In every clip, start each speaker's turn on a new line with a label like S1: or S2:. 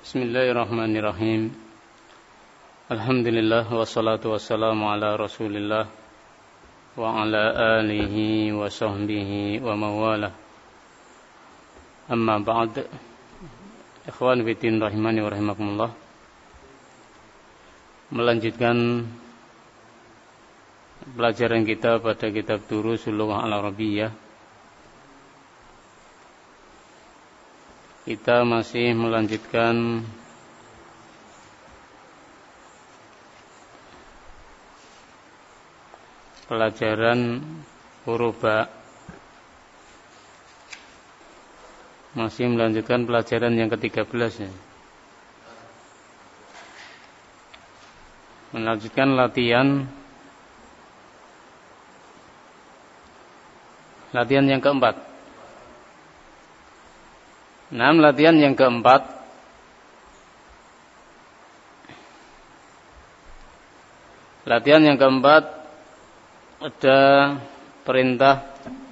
S1: Bismillahirrahmanirrahim. Alhamdulillah wassalatu wassalamu ala Rasulillah wa ala alihi wa sahbihi wa mawalah. Amma ba'd. Ikhwan fillah rahimani wa rahimakumullah. Melanjutkan pelajaran kita pada kitab Durusul Lughah Al-Arabiyyah. Kita masih melanjutkan pelajaran huruf ba. Masih melanjutkan pelajaran yang ke-13 ya. Melanjutkan latihan yang keempat. Latihan yang keempat. Latihan yang keempat ada perintah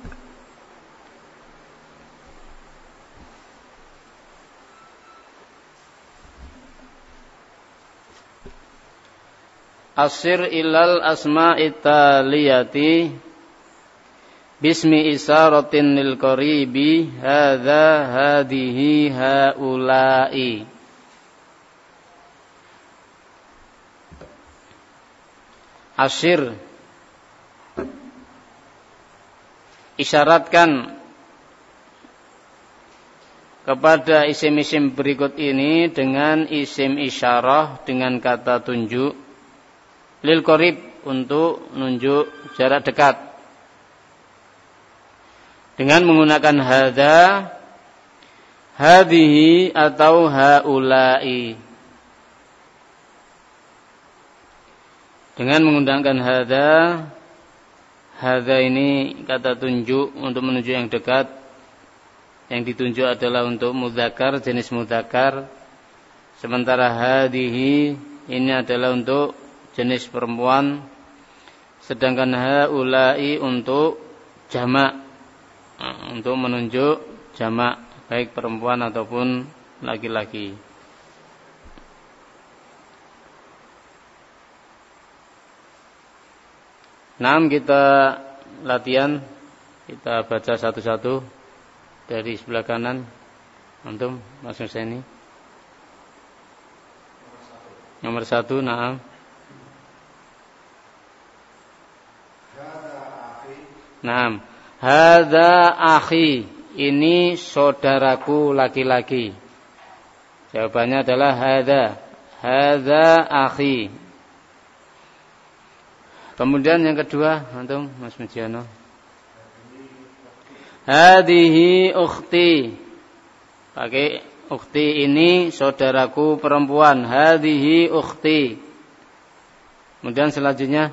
S1: asir ilal asma'i taliyati bismi isaratin lil qaribi hadza hadihi haula'i. Asyir, isyaratkan kepada isim-isim berikut ini dengan isim isyarah dengan kata tunjuk lil qarib untuk menunjuk jarak dekat dengan menggunakan hadza, hadhihi atau haula'i. Dengan menggunakan hadza ini kata tunjuk untuk menuju yang dekat. Yang ditunjuk adalah untuk mudzakkar, jenis mudzakkar. Sementara hadhihi ini adalah untuk jenis perempuan. Sedangkan haula'i untuk jamak, untuk menunjuk jamak baik perempuan ataupun laki-laki. Kita latihan, kita baca satu-satu dari sebelah kanan. Antum masuk sini. Nomor 1, naam. Naam. Hadza akhi, ini saudaraku laki-laki. Jawabannya adalah hadza akhi. Kemudian yang kedua, antum Mas Mujiano. Hadhihi ukhti. Pakai ukhti, ini saudaraku perempuan. Hadhihi ukhti. Kemudian selanjutnya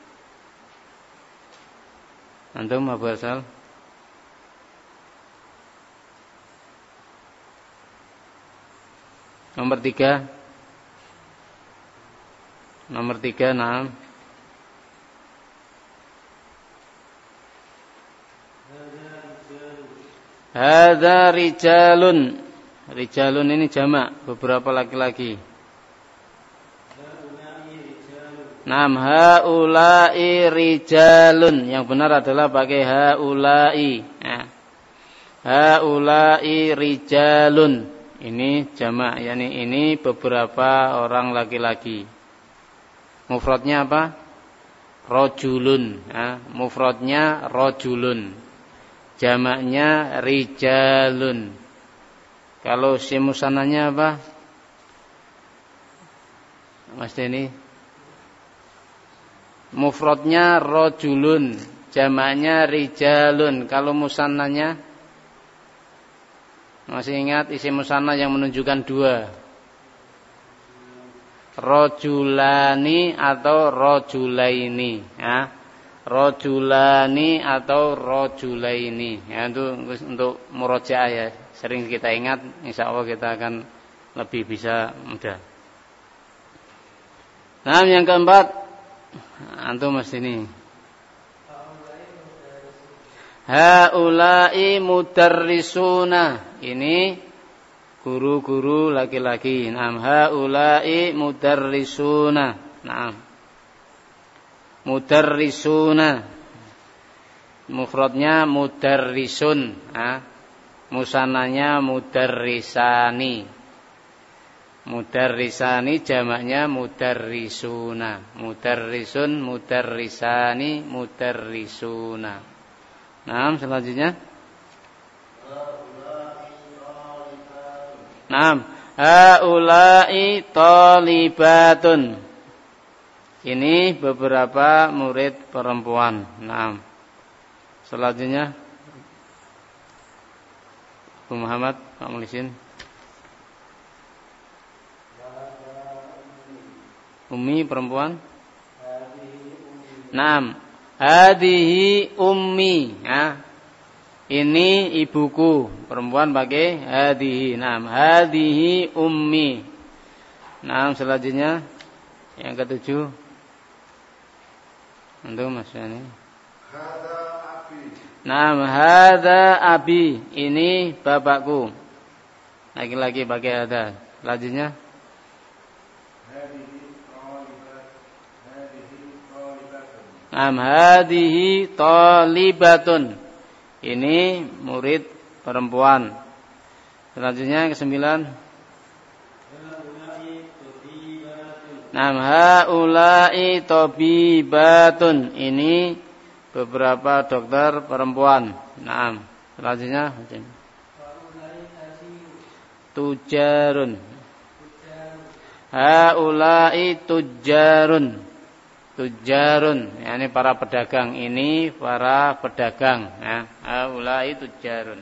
S1: antum Abu Asal. Nomor 3. Naam. Hadza rijalun. Rijalun ini jamak, beberapa laki-laki. Naam, haula'i rijalun. Yang benar adalah pakai haula'i. Haula'i rijalun. Ini jamak, yakni ini beberapa orang laki-laki. Mufradnya apa? Rajulun. Mufradnya rajulun. Jamaknya rijalun. Kalau si musananya apa? Mas Deni. Mufradnya rajulun, jamaknya rijalun. Kalau musannanya masih ingat isim musanna yang menunjukkan 2? Rajulani atau rajulaini, ya. Rajulani atau rajulaini. Ya, itu untuk murojaah ya. Sering kita ingat, insyaallah kita akan lebih bisa mudah. Yang keempat, antum mas ini. Haula'i mudarrisuna. Ini guru-guru laki-laki. Naam, haula'i mudarrisuna. Naam. Mudarrisuna. Mufradnya mudarrisun, musananya mudarrisani. Mudarrisani jamaknya mudarrisuna. Mudarrisun, mudarrisani, mudarrisuna. Nah, selanjutnya. Naam, haula'i thalibatun. Ini beberapa murid perempuan. Naam. Selanjutnya Bu Muhammad, Pak Mulisin. Ummi perempuan. Naam, hadihi ummi. Ini ibuku. Perempuan pakai hadihi. Naam, hadihi ummi. Naam, selanjutnya yang ketujuh. Untuk Mas Yani. Naam, hadza abi. Ini bapakku. Laki-laki pakai hadza. Selanjutnya. Naam, hadihi thalibatun. Ini murid perempuan. Selanjutnya yang ke-9. Naam, haula'i tabibatun. Ini beberapa dokter perempuan. Naam. Selanjutnya tujarun. Haula'i tujarun. Tujarun, yakni para pedagang. Ini para pedagang. Haula'i tujarun.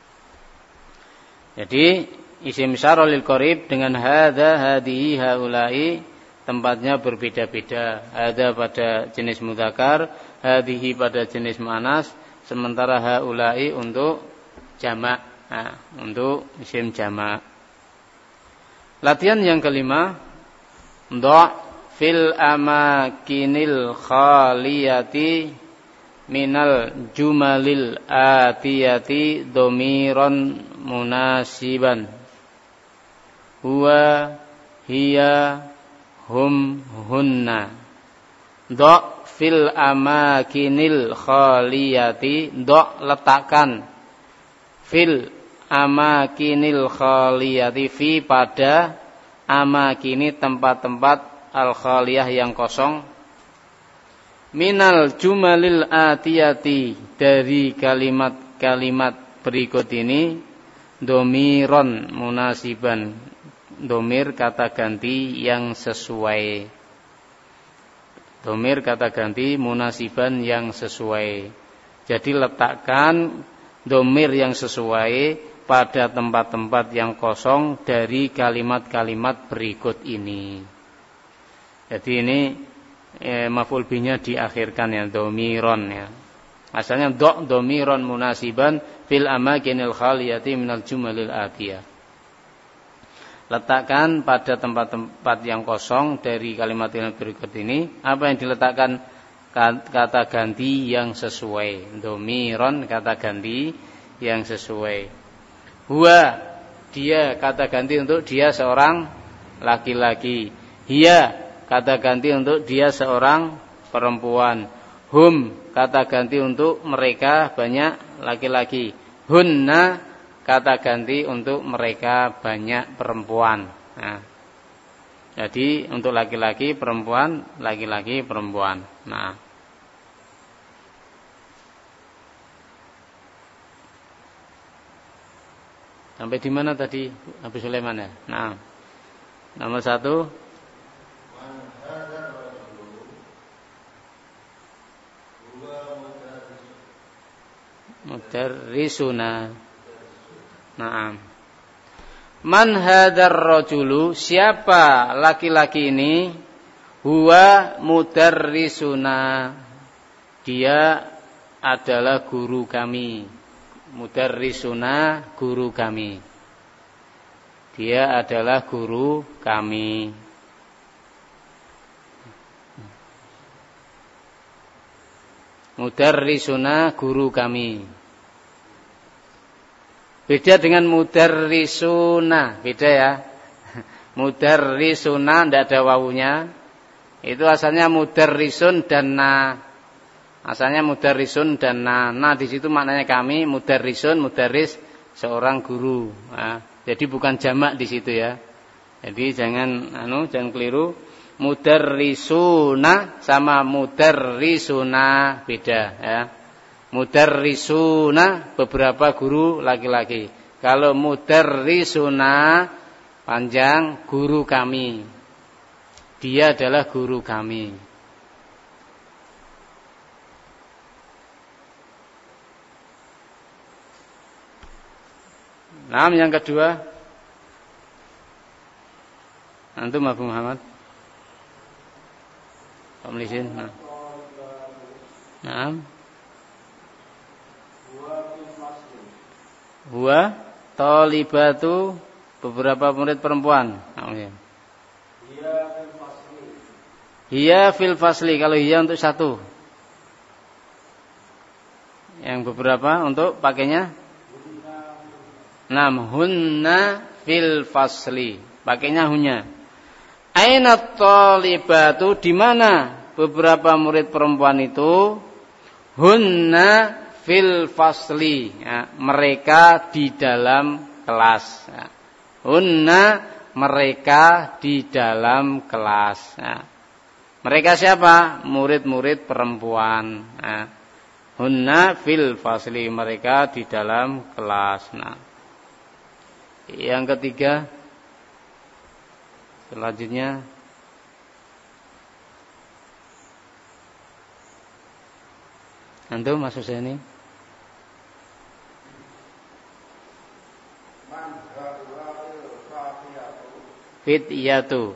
S1: Jadi isim isyarah lil qarib dengan hadza, hadihi, haula'i tempatnya berbeda-beda. Hadza pada jenis mudzakkar, hadihi pada jenis muannas, sementara haula'i untuk jamak, untuk isim jamak. Latihan yang kelima, dha' fil amakinil khaliyati minal jumalil atiyati dhamiran munasiban. Huwa, hiya, hum, hunna. Dha' fil amakinil khaliyati. Dha' letakkan. Fil amakinil khaliyati. Fi pada amakini tempat-tempat al-khaliyah yang kosong. Minal jumalil atiyati. Dari kalimat-kalimat berikut ini. Domiron munasiban. Domir kata ganti yang sesuai. Domir kata ganti munasiban yang sesuai. Jadi letakkan domir yang sesuai pada tempat-tempat yang kosong dari kalimat-kalimat berikut ini. Jadi ini maf'ul bihnya diakhirkan ya, domiron ya. Asalnya domiron munasiban fil amakinil khaliyati minal jumalil atiyah. Letakkan pada tempat-tempat yang kosong dari kalimat-kalimat berikut ini. Apa yang diletakkan? Kata ganti yang sesuai. Domiron kata ganti yang sesuai. Huwa, dia kata ganti untuk dia seorang laki-laki. Hiya, kata ganti untuk dia seorang perempuan. Hum, kata ganti untuk mereka banyak laki-laki. Hunna, kata ganti untuk mereka banyak perempuan. Nah, jadi untuk laki-laki perempuan, laki-laki perempuan. Nah, sampai di mana tadi Abu Sulaiman ya? Nah, nomor 1. Mudarrisuna. Naam. Man hadzal rajulu, siapa laki-laki ini? Huwa mudarrisuna. Dia adalah guru kami. Mudarrisuna, guru kami. Dia adalah guru kami. Mudarrisuna, guru kami. Beda dengan mudarrisuna, beda ya. Mudarrisuna tidak ada wawunya. Itu asalnya mudarrisun dan na. Asalnya mudarrisun dan na. Na di situ maknanya kami, mudarrisun, mudarris seorang guru. Nah, jadi bukan jamak di situ ya. Jadi jangan keliru. Mudarrisuna sama mudarrisuna beda ya. Mudarrisuna beberapa guru laki-laki. Kalau mudarrisuna panjang guru kami. Dia adalah guru kami. Nah, yang kedua. Antum Abu Muhammad. Pak Melisin. Nah. Huwa talibatu beberapa murid perempuan. Hiya fil fasli. Kalau hiya untuk satu. Yang beberapa untuk pakainya. Hunna fil fasli. Pakainya hunya. Aina talibatu, di mana beberapa murid perempuan itu? Hunna fil fasli, ya, mereka di dalam kelas. Ya. Hunna, mereka di dalam kelas. Ya. Mereka siapa? Murid-murid perempuan. Ya. Hunna fil fasli, mereka di dalam kelas. Nah. Yang ketiga, selanjutnya antum masuk sini. Fityatu.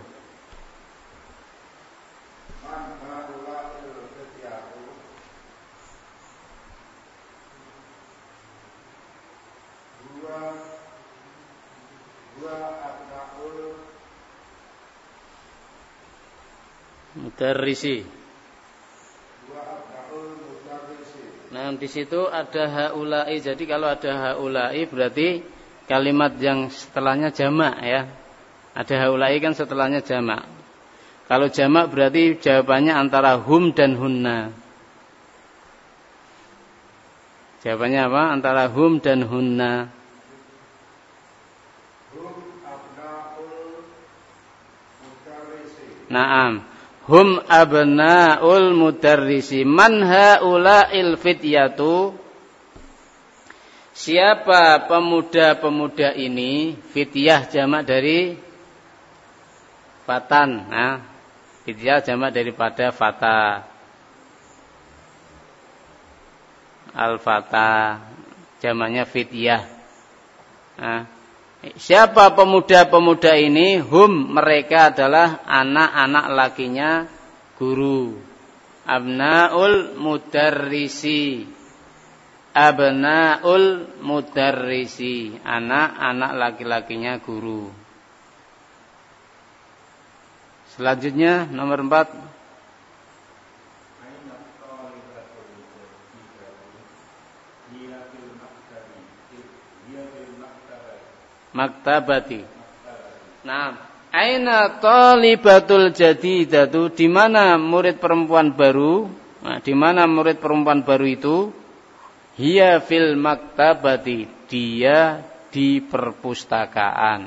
S1: Mudarrisi. Nah, di situ ada haulai. Jadi kalau ada haulai berarti kalimat yang setelahnya jamak ya. Ada haulai kan setelahnya jamak. Kalau jamak berarti jawabannya antara hum dan hunna. Jawabannya apa? Antara hum dan hunna. Naam. Hum abna'ul mudarrisi. Man haula'il fityatu? Siapa pemuda-pemuda ini? Fityah jamak dari fatan. Nah, fityah jamak daripada fata. Al-fata jamaknya fityah. Nah, siapa pemuda-pemuda ini? Hum, mereka adalah anak-anak lakinya guru. Abnaul mudarrisi. Abnaul mudarrisi. Anak-anak laki-lakinya guru. Selanjutnya nomor 4. Maktabati. Nah, aina talibatul jadidatu? Di mana murid perempuan baru? Nah, di mana murid perempuan baru itu? Hiya fil maktabati. Dia di perpustakaan.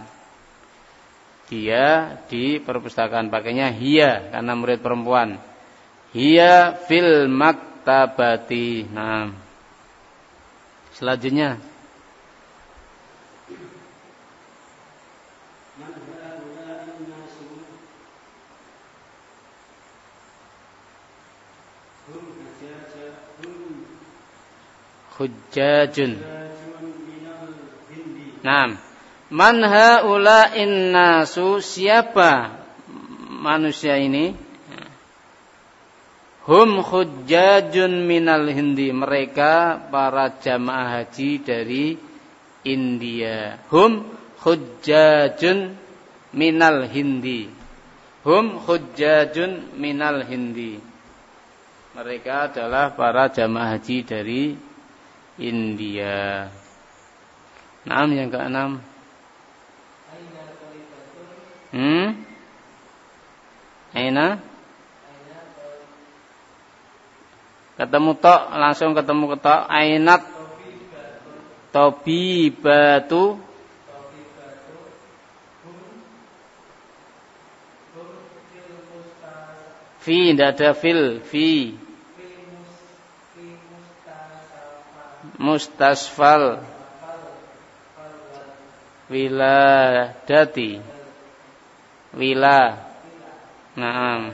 S1: Dia di perpustakaan. Pakainya hiya karena murid perempuan. Hiya fil maktabati. Nah, selanjutnya Hujjajun. Naam. Man haula'in nasu? Siapa manusia ini? Hum hujjajun minal Hindi. Mereka para jamaah haji dari India. Hum hujjajun minal Hindi. Hum hujjajun minal Hindi. Mereka adalah para jamaah haji dari India. Naam, yang keenam. Aina? Ketemu tok, langsung ketemu ketok. Ainat tabibatu. Fi, tidak ada fil. Fi mustasfal wiladati. Wila. Naam.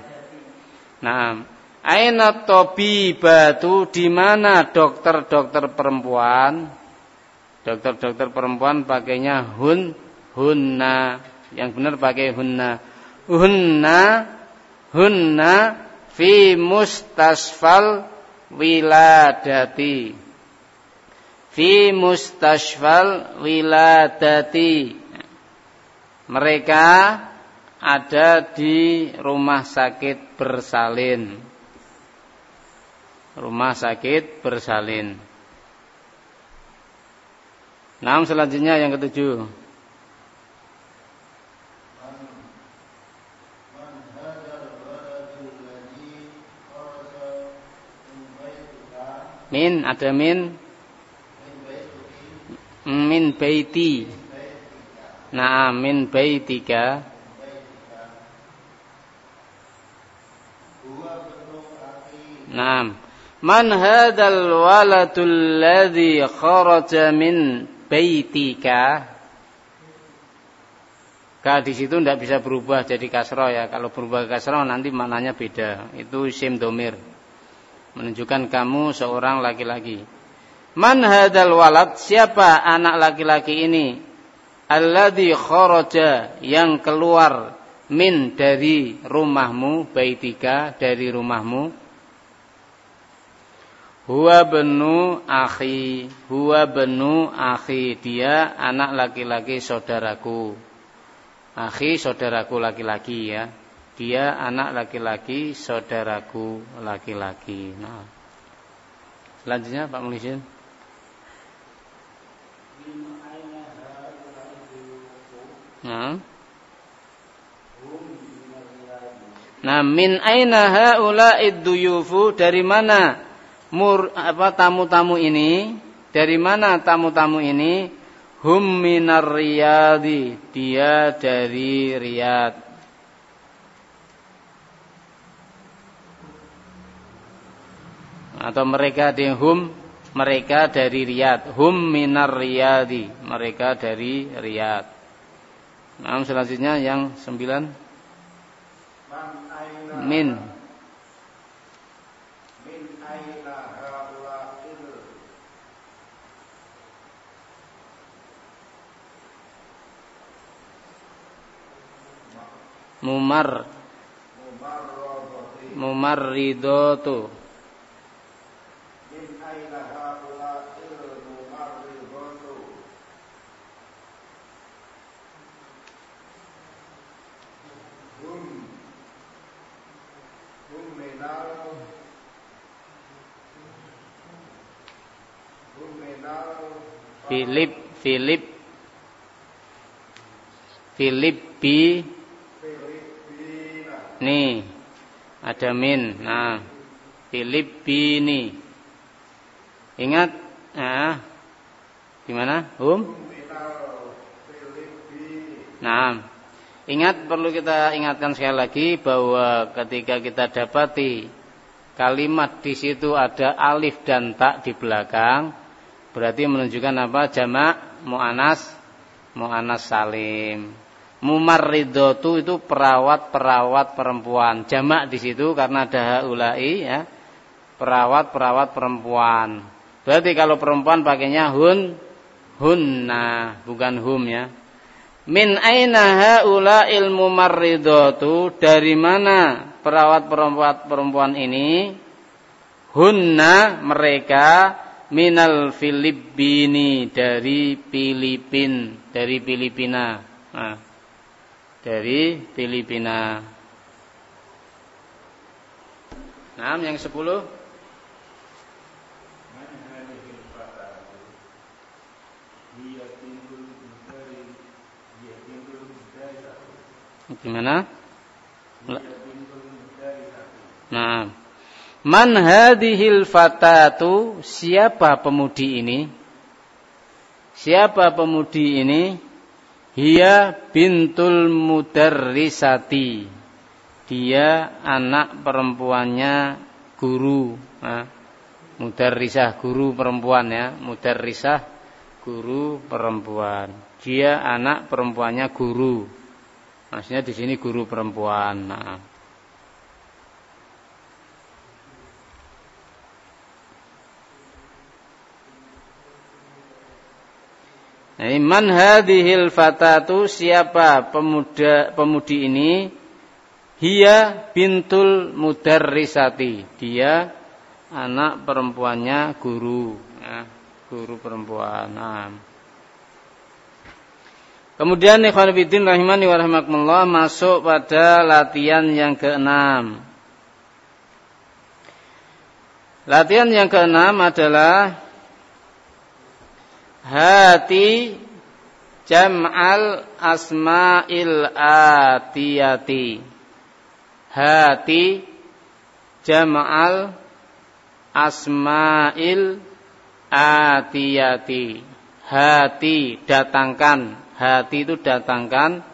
S1: Aina tabibatu, di mana dokter-dokter perempuan? Dokter-dokter perempuan pakainya hunna. Yang benar pakai hunna. Hunna fi mustasfal wiladati. Fi mustasfal wiladati. Mereka ada di rumah sakit bersalin. Rumah sakit bersalin. Nah, selanjutnya yang ketujuh. Min, ada min. Min baiti. Nah, min baitika. Nah, man hadzal waladul ladzi kharaja min baitika. Di situ tidak bisa berubah jadi kasroh ya. Kalau berubah kasroh nanti maknanya beda. Itu isim domir, menunjukkan kamu seorang laki-laki. Man hadzal walad, siapa anak laki-laki ini? Alladzi kharaja, yang keluar, min, dari rumahmu, baitika, dari rumahmu. Huwa benu akhi. Huwa benu akhi, dia anak laki-laki saudaraku. Akhi, saudaraku laki-laki ya. Dia anak laki-laki saudaraku laki-laki. Nah, selanjutnya Pak Mulisin. Nah, min aina haula'id duyufu, dari mana tamu-tamu ini? Dari mana tamu-tamu ini? Hum minar riyadi, dia dari Riyadh. Atau mereka mereka dari Riyadh. Hum minar riyadi, mereka dari Riyadh. Nah, selanjutnya yang 9. Min aina haula'il mumarridatu. Min aina haula'il mumarridatu. Filipina. Nih, ada min. Nah, Filipini. Ingat, gimana? Nah, ingat, perlu kita ingatkan sekali lagi bahwa ketika kita dapati kalimat di situ ada alif dan ta di belakang, berarti menunjukkan apa? Jamak muannas salim. Mumarridatu itu perawat perempuan. Jamak di situ karena ada haulai ya. Perawat perempuan. Berarti kalau perempuan pakainya hunna, bukan hum ya. Min aina haula'il mumarridatu, dari mana perawat perempuan ini? Hunna, mereka, minal Filipini, dari Filipina. Nah, dari Filipina. Nah, yang 10. Gimana? Nah, man hadhil fatatu, siapa pemudi ini? Siapa pemudi ini? Hiya bintul mudarrisati. Dia anak perempuannya guru. Nah, mudarrisah guru perempuan ya, mudarrisah guru perempuan. Dia anak perempuannya guru. Maksudnya di sini guru perempuan. Nah. Man hadhil fatatu, siapa pemudi ini? Hiya bintul mudarrisati. Dia anak perempuannya guru, ya, guru perempuan. Nah. Kemudian ikhwan fillah rahimani wa rahimakumullah, masuk pada latihan yang keenam. Latihan yang keenam adalah hati jam'al asma'il atiyati. Hati jam'al asma'il atiyati. Hati, datangkan. Hati itu datangkan.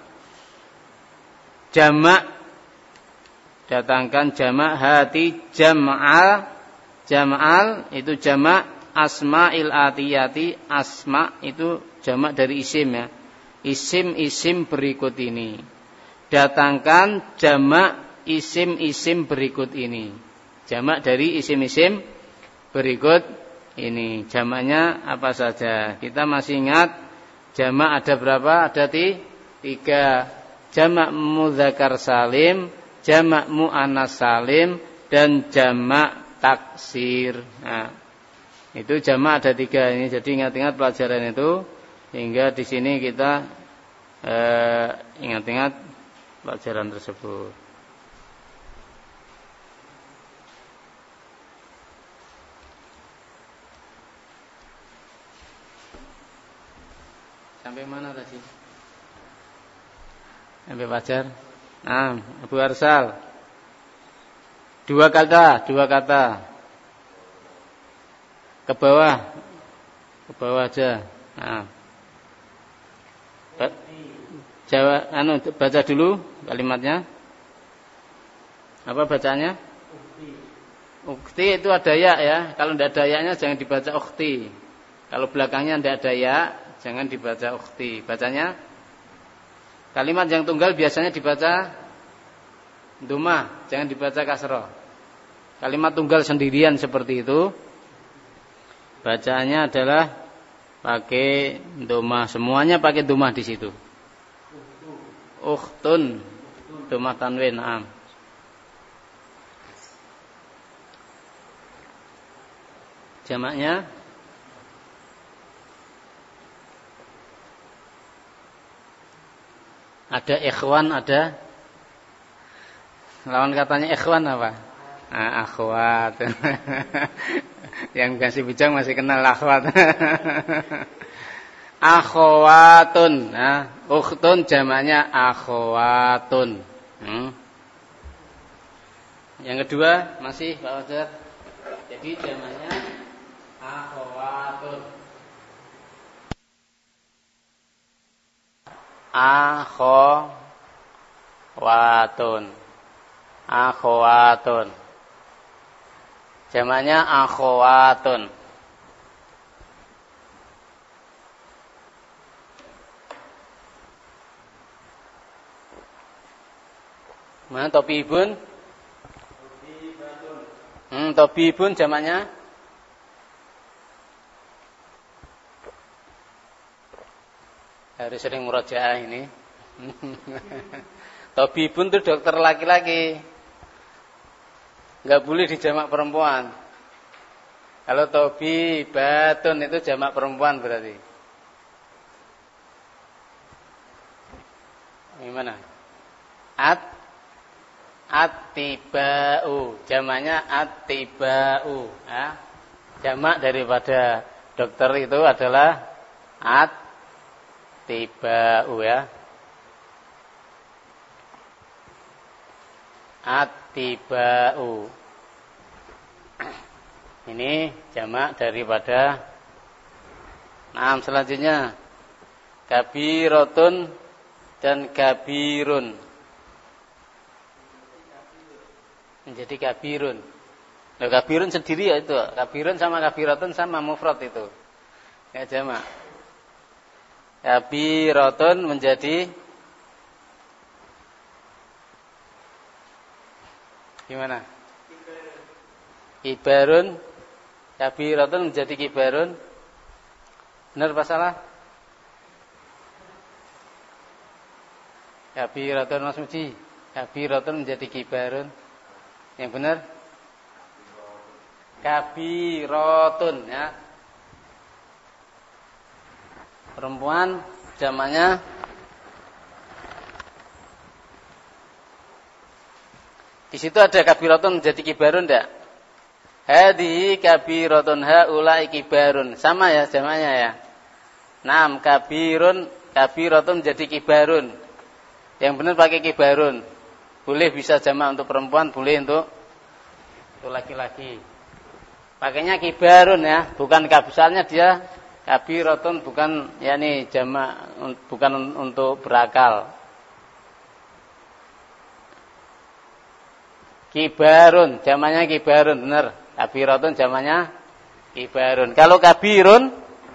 S1: Jamak, datangkan jamak. Hati jam'al. Jam'al itu jamak. Asma'il atiyati, asma itu jamak dari isim ya. Isim-isim berikut ini. Datangkan jamak isim-isim berikut ini. Jamak dari isim-isim berikut ini. Jamaknya apa saja? Kita masih ingat jamak ada berapa? Ada 3. Jamak mudzakkar salim, jamak muannas salim, dan jamak taksir. Nah, itu jamak ada 3 ini. Jadi ingat-ingat pelajaran itu, hingga di sini kita ingat-ingat pelajaran tersebut. Sampai mana tadi? Sampai Fajar. Nah, Abu Arsal. 2 kata. Ke bawah aja. Nah. Baca dulu kalimatnya. Apa bacanya? Ukhti itu ada ya. Kalau tidak ada ya-nya jangan dibaca ukhti. Kalau belakangnya tidak ada ya, jangan dibaca ukhti. Bacanya kalimat yang tunggal biasanya dibaca dhamma, jangan dibaca kasroh. Kalimat tunggal sendirian seperti itu, bacaannya adalah pakai dhamma, semuanya pakai dhamma di situ. Ukhtun, dhamma tanwin. Jamaknya ada ikhwan, ada lawan katanya ikhwan apa? Akhwat. Yang kasih bujang masih kenal akhwat. Akhwatun. Nah, ukhtun jamaknya akhwatun. Yang kedua masih Pak Wajar. Jadi jamaknya akhwatun. Akhwatun. Jamaknya akhwatun. Mana tobibun? Tobibun jamaknya harus sering murojaah ini. Tobibun itu dokter laki-laki. Enggak boleh dijamak perempuan. Kalau tobibatun itu jamak perempuan berarti. Gimana? At-tiba'u, jamaknya at-tiba'u, ya. Jamak daripada dokter itu adalah at-tiba'u, ya. Attiba'u. Ini jamak daripada. Nah, selanjutnya kabiratun dan kabirun. Menjadi kabirun. Nah, kabirun sendiri ya itu. Kabirun sama kabiratun sama mufrad itu. Ya jamak. Kabiratun menjadi gimana? Kibarun. Kabiratun menjadi kibarun. Benar apa salah? Kabiratun Mas Muji. Kabiratun menjadi kibarun. Yang benar? Kabiratun ya. Perempuan jamaknya di situ ada kabiratun menjadi kibarun enggak? Hadhihi kabiratun haula'i kibarun. Sama ya jamaknya ya. Naam kabiratun menjadi kibarun. Yang benar pakai kibarun. Boleh bisa jamak untuk perempuan, boleh untuk laki-laki. Pakainya kibarun ya, bukan kabisarnya dia kabiratun, bukan yakni jamak, bukan untuk berakal. Kibarun, jamaknya kibarun, benar. Kabiratun jamaknya kibarun. Kalau kabirun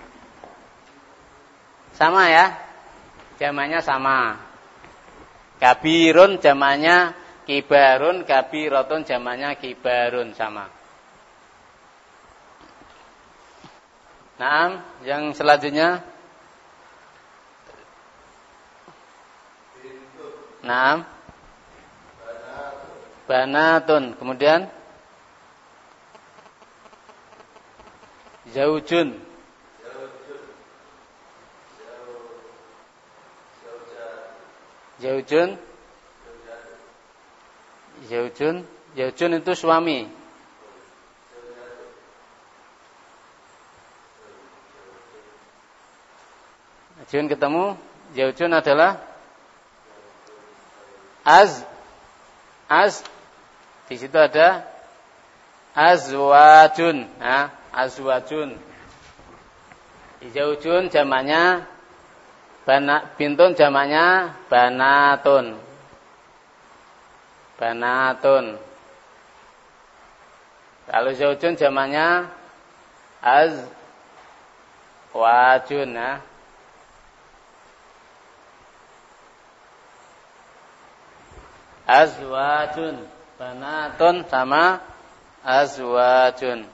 S1: sama ya, jamaknya sama. Kabirun jamaknya kibarun, kabiratun jamaknya kibarun, sama. Naam, yang selanjutnya. Naam. Banatun. Kemudian zaujun. Zaujun itu suami. Zaujun ketemu, zaujun adalah az. Di situ ada azwajun. Nah, azwajun. Zaujun jamaknya bintun, jamaknya banatun. Kalau zaujun jamaknya azwajun. Nah. Azwajun, banatun sama azwajun.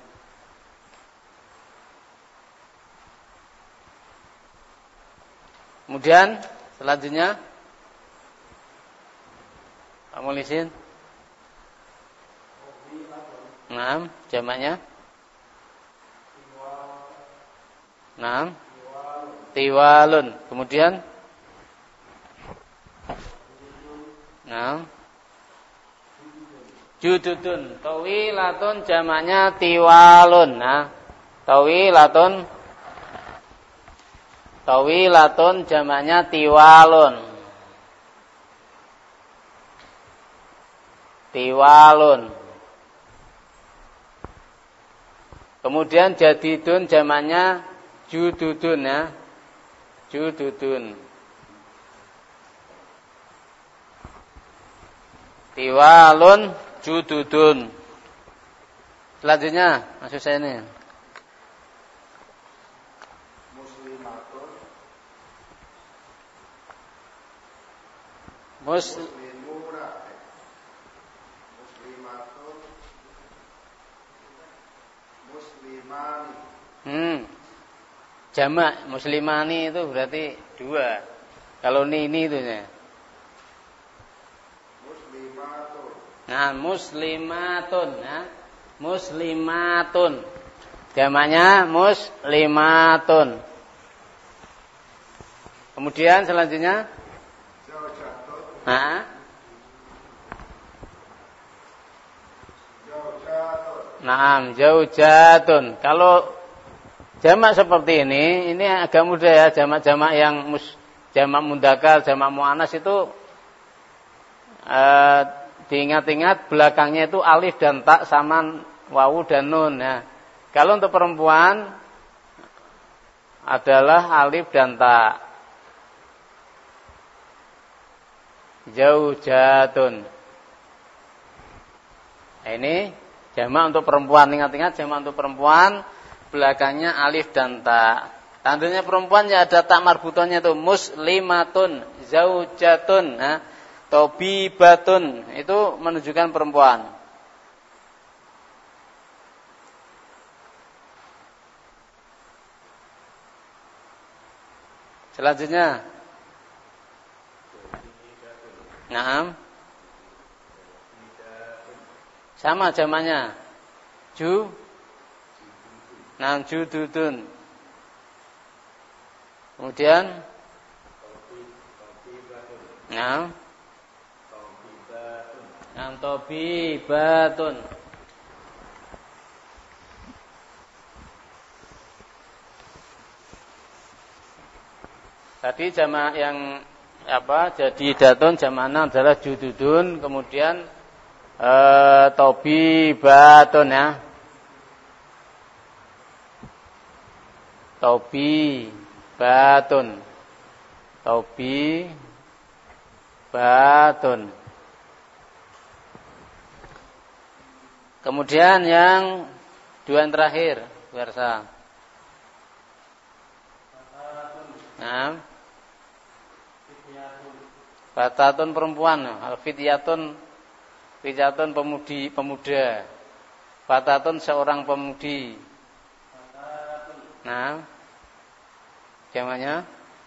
S1: Kemudian selanjutnya kamu lisin. Naam, jamaknya. Naam. Tiwalun. Kemudian naam. Jududun, tawilatun jamaknya tiwalun. Nah, tawilatun jamaknya tiwalun. Kemudian jadidun jamaknya jududun ya. Jududun. Tiwalun, jududun. Selanjutnya, maksud saya ini. Jamak muslimani itu berarti 2. Kalau ini itu ya. Nah, muslimatun ya. Muslimatun. Jamaknya muslimatun. Kemudian selanjutnya Naam, zaujatun. Kalau jamak seperti ini agak mudah ya, jamak-jamak yang jamak mudzakkar, jamak muannas itu Diingat-ingat belakangnya itu alif dan ta sama wawu dan nun. Nah, kalau untuk perempuan adalah alif dan ta. Zaujatun. Nah, ini jamak untuk perempuan. Ingat-ingat jamak untuk perempuan belakangnya alif dan ta. Tandanya perempuan ya ada tak marbutonnya itu muslimatun, zaujatun, nah, tobibatun itu menunjukkan perempuan. Selanjutnya, naam, sama jamannya, jududun. Kemudian, tobibatun. Tadi jamak yang jadi datun jamaknya adalah jududun, kemudian tobibatun ya. Tobibatun. Kemudian yang dua yang terakhir, Warsa. Nah, fatatun perempuan, al-fityatun pemuda. Fatatun seorang pemudi. Nah, jamaknya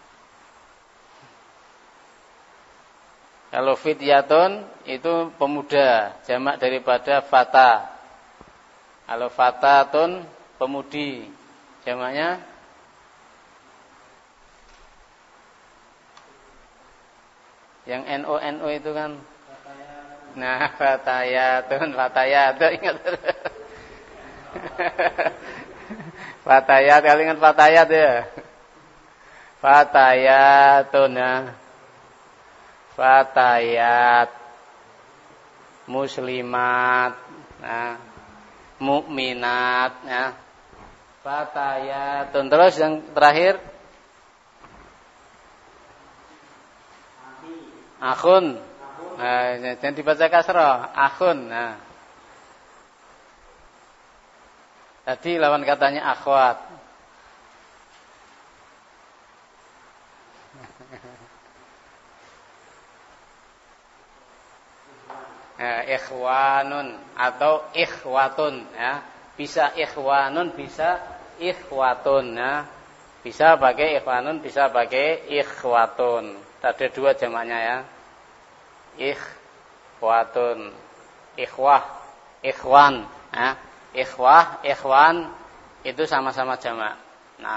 S1: kalau fityatun itu pemuda, jamak daripada fata. Kalau fatatun pemudi, jamaknya yang NO itu kan. Nah, fatayatun ingat. Fatayat, kalian ingat fatayat ya. Fatayatun ya. Fatayat, muslimat, nah, mukminat, ya. Fatayatun. Terus yang terakhir, akhun. Nah, jangan dibaca kasrah, akhun. Nah. Tadi lawan katanya akhwat. Ikhwanun atau ikhwatun ya. Bisa ikhwanun, bisa ikhwatun ya. Bisa pakai ikhwanun, bisa pakai ikhwatun. Ada dua jamaknya ya. Ikhwatun, ikhwah, ikhwan ya. Ikhwah, ikhwan itu sama-sama jamak. Nah,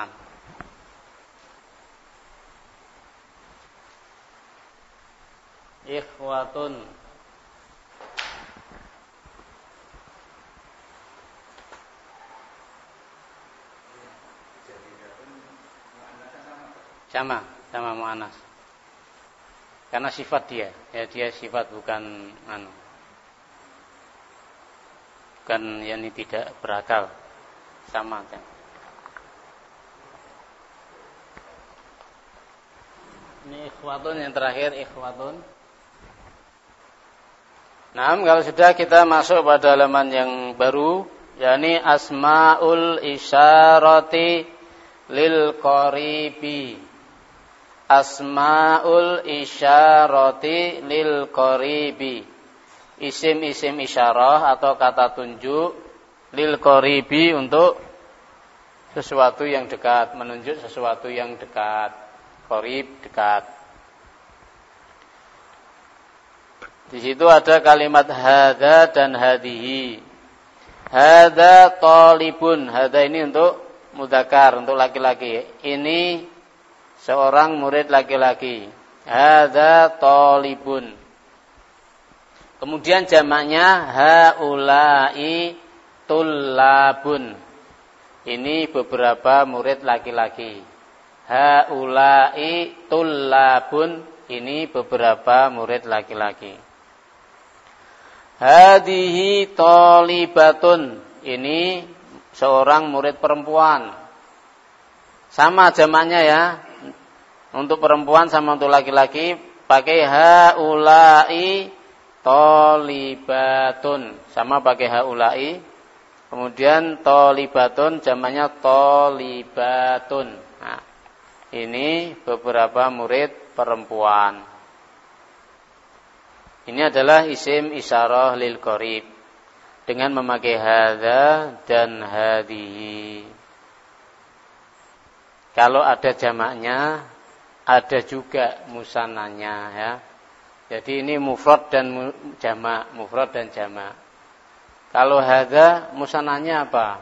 S1: ikhwatun. Sama muannas. Karena sifat dia sifat bukan bukan yakni tidak berakal. Sama kan. Ini ikhwatun yang terakhir, ikhwatun. Nah, kalau sudah kita masuk pada halaman yang baru, yakni asmaul isyarati lil qaribi. Asmaul isyarati lil qaribi. Isim-isim isyarah atau kata tunjuk lil qaribi untuk sesuatu yang dekat, menunjuk sesuatu yang dekat. Qarib dekat. Di situ ada kalimat hadza dan hadhihi. Hadza talibun. Hadza ini untuk mudzakkar, untuk laki-laki. Ini seorang murid laki-laki. Hadza talibun. Kemudian jamaknya haula'i tullabun. Ini beberapa murid laki-laki. Haula'i tullabun. Ini beberapa murid laki-laki. Hadihi thalibatun. Ini seorang murid perempuan. Sama jamaknya ya. Untuk perempuan sama untuk laki-laki pakai haula'i thalibatun. Sama pakai haula'i. Kemudian thalibatun jamaknya thalibatun. Nah, ini beberapa murid perempuan. Ini adalah isim isyarah lil qarib dengan memakai hadza dan hadihi. Kalau ada jamaknya, ada juga musananya ya. Jadi ini mufrad dan jamak, mufrad dan jamak. Kalau hadza musananya apa?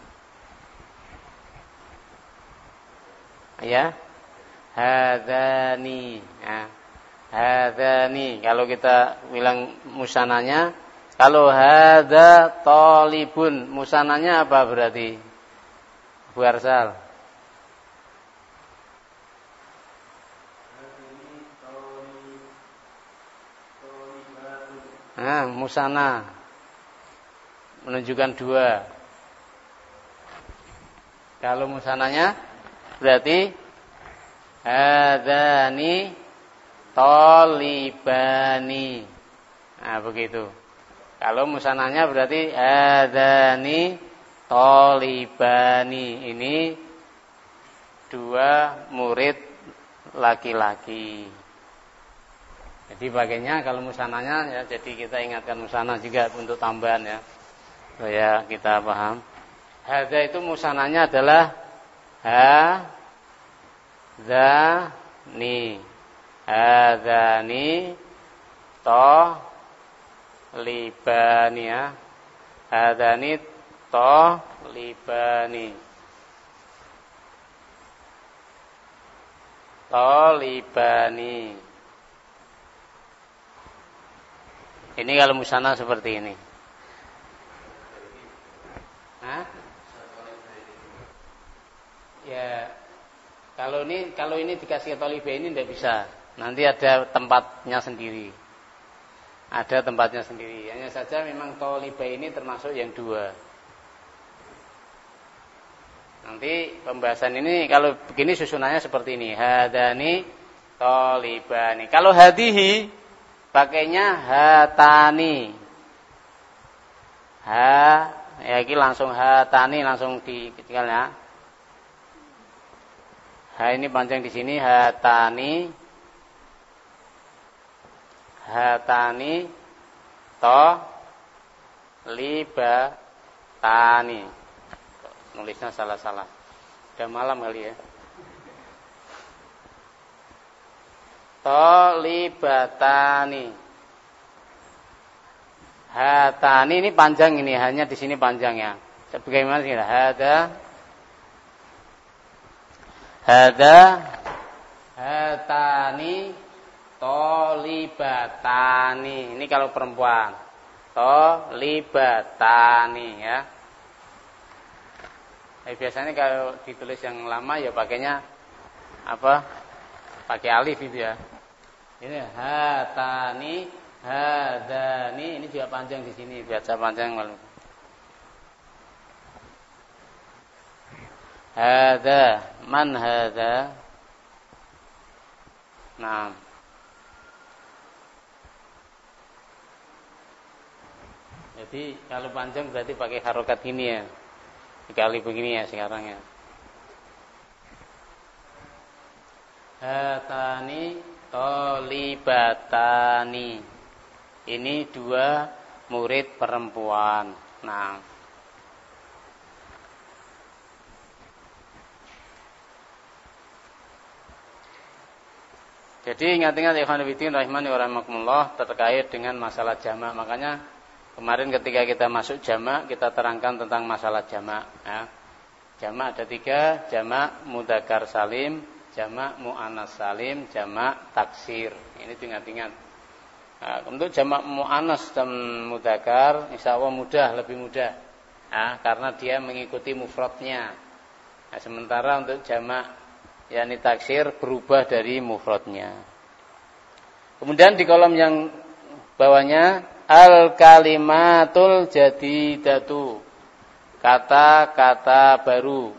S1: Ya. Hadzani. Ya. Hadzani. Kalau kita bilang musananya, kalau hadza talibun, musananya apa berarti? Bu Arsal. Nah, musana menunjukkan dua. Kalau musananya berarti hadzani talibani. Nah, begitu. Kalau musananya berarti hadzani talibani. Ini dua murid laki-laki. Jadi bagainya kalau musananya ya, jadi kita ingatkan musana juga untuk tambahan ya. Supaya kita paham. Hadza itu musananya adalah hadzani. Hadzani talibani ya. Hadzani talibani. Talibani. Ini kalau musanna seperti ini. Hah? Ya, kalau ini dikasih tolibe ini tidak bisa. Nanti ada tempatnya sendiri. Ada tempatnya sendiri. Hanya saja memang tolibe ini termasuk yang dua. Nanti pembahasan ini kalau begini susunannya seperti ini. Hadani tolibani. Kalau hadihi pakainya hatani. Ya ini langsung hatani langsung diketikkan ya. Ini panjang di sini hatani. Hatani libatani. Nulisnya salah-salah. Udah malam kali ya. Tolibatani. Hatani ini panjang ini, hanya di sini panjang ya. Bagaimana sih? Hatani tolibatani. Ini kalau perempuan. Tolibatani ya. Biasanya kalau ditulis yang lama ya pakainya apa? Pakai alif itu ya. Ini hatani, hadani, ini juga panjang di sini, baca panjang malu. Hada, man hada? Nah. Jadi kalau panjang berarti pakai harokat ini ya. Dikali begini ya sekarang ya. Hatani tolibatani. Ini dua murid perempuan. Nah. Jadi ingat-ingat ikhwan fillah rahimani wa rahimakumullah terkait dengan masalah jamak. Makanya kemarin ketika kita masuk jamak kita terangkan tentang masalah jamak. Ya. Jamak ada 3, jamak mudzakkar salim, jamak muannas salim, jamak taksir. Ini ingat-ingat. Nah, untuk jamak muannas dan mudzakkar insyaallah mudah, lebih mudah. Nah, karena dia mengikuti mufradnya. Nah, sementara untuk jamak yakni taksir berubah dari mufradnya. Kemudian di kolom yang bawahnya Al kalimatul jadidatu, kata-kata baru.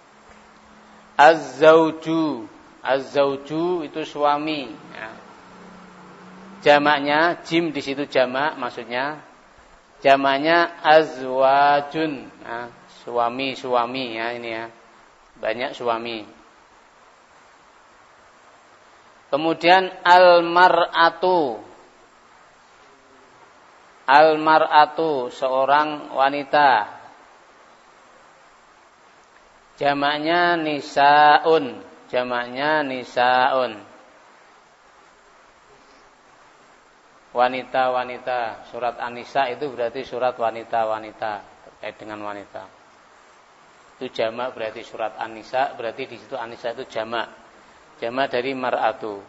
S1: Az-zauju, az-zauju itu suami. Ya. Jamaknya jim di situ jamak, maksudnya jamaknya azwajun. Nah, suami-suami ya ini ya. Banyak suami. Kemudian al-mar'atu. Al-mar'atu seorang wanita. Jamaknya nisaun. Jamaknya nisaun. Wanita-wanita. Surat An-Nisa itu berarti surat wanita-wanita, terkait dengan wanita. Itu jamak berarti surat An-Nisa, berarti di situ An-Nisa itu jamak. Jamak dari mar'atu.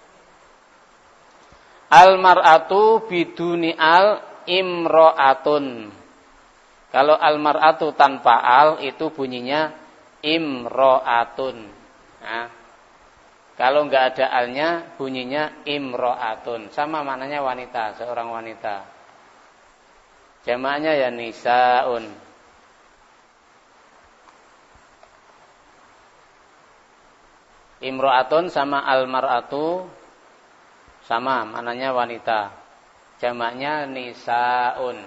S1: Al-mar'atu biduni al imro'atun. Kalau al-mar'atu tanpa al itu bunyinya imro'atun. Nah, kalau enggak ada alnya bunyinya imro'atun. Sama maknanya wanita, seorang wanita. Jamaknya ya nisaun. Imro'atun sama al-mar'atu sama maknanya wanita. Jamaknya nisaun.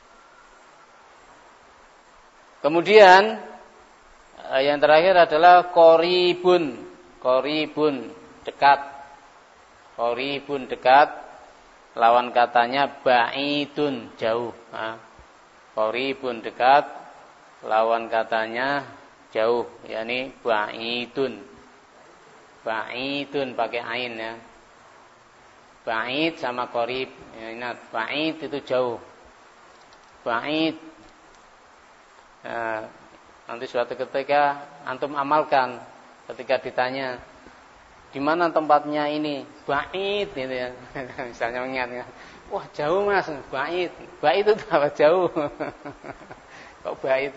S1: Kemudian yang terakhir adalah qoribun. Qoribun dekat. Qoribun dekat. Lawan katanya ba'idun jauh. Qoribun dekat. Lawan katanya jauh. yakni ba'idun. Ba'idun pakai ain ya. Ba'id sama qorib. Ya, ingat ba'id itu jauh. Ba'id. Nanti suatu ketika antum amalkan. Ketika ditanya, di mana tempatnya ini? Ba'id gitu ya. Misalnya mengingat, wah jauh mas, ba'id. Ba'id itu apa jauh? Kok ba'id?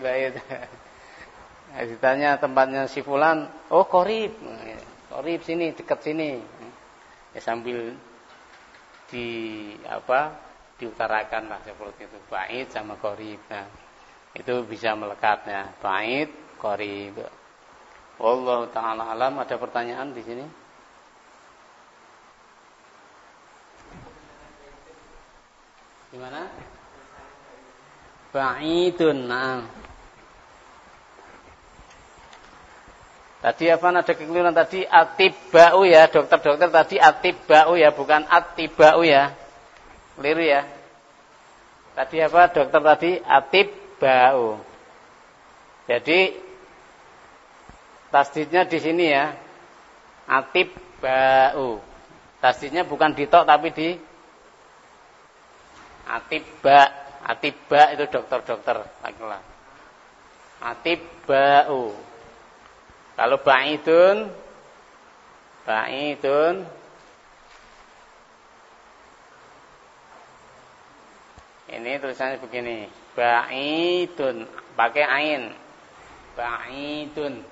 S1: Ditanya tempatnya si fulan, oh qorib. Qorib sini, dekat sini. Ya sambil diutarakan lah seperti itu. Ba'id sama qorib. Nah, itu bisa melekat ya. Ba'id, qorib. Wallahu ta'ala alam. Ada pertanyaan di sini? Gimana? Ba'idun. Nah. Tadi apa ada kekeliruan tadi atibba'u ya, dokter-dokter tadi atibba'u ya, bukan attiba'u ya. Keliru ya. Tadi apa dokter tadi atibba'u. Jadi tasdidnya di sini ya. Atibba'u. Tasdidnya bukan di tok tapi di atibba. Atibba itu dokter-dokter. Atibba'u. Kalau ba'idun ini tulisannya begini. Ba'idun pakai ain. Ba'idun.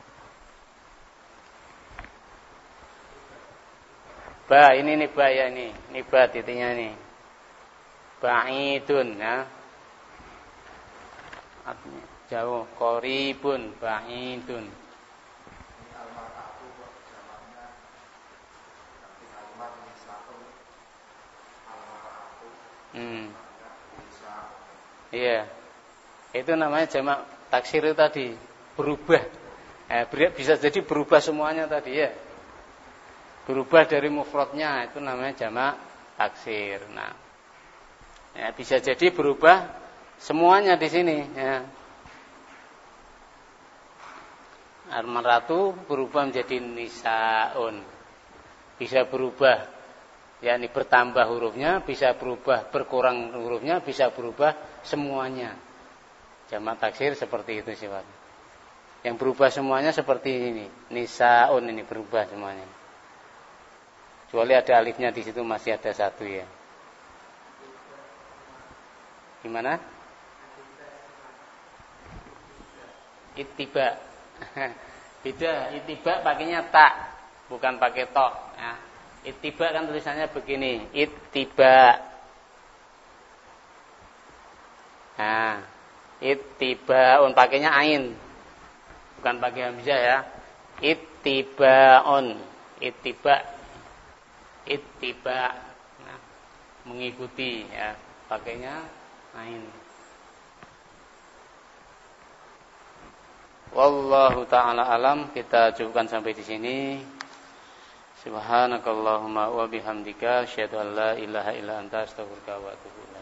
S1: Ba ini nih ba ya ini. Ini ba titiknya ini. Ba'idun ya. Artinya jauh. Qoribun ba'idun. Iya. Itu namanya jamak taksir itu tadi, berubah. Bisa jadi berubah semuanya tadi ya. Berubah dari mufradnya itu namanya jamak taksir. Nah, ya, bisa jadi berubah semuanya di sini ya. Al-mar'atu berubah menjadi nisaun. Bisa berubah yakni bertambah hurufnya, bisa berubah berkurang hurufnya, bisa berubah semuanya. Jamak taksir seperti itu sifatnya. Yang berubah semuanya seperti ini. Nisaun ini berubah semuanya. Kecuali ada alifnya di situ masih ada satu ya. Gimana? Ittiba. Beda, ittiba pakainya tak, bukan pakai tok ya. Ittiba kan tulisannya begini, ittiba. Nah, ittibaun pakainya ain. Bukan pakai hamzah ya. Ittibaun. Ittiba. Nah, mengikuti ya. Pakainya ain. Wallahu taala alam. Kita cukupkan sampai di sini. Subhanakallahumma wa bihamdika asyhadu an la ilaha illa anta astaghfiruka wa atubu ilaik.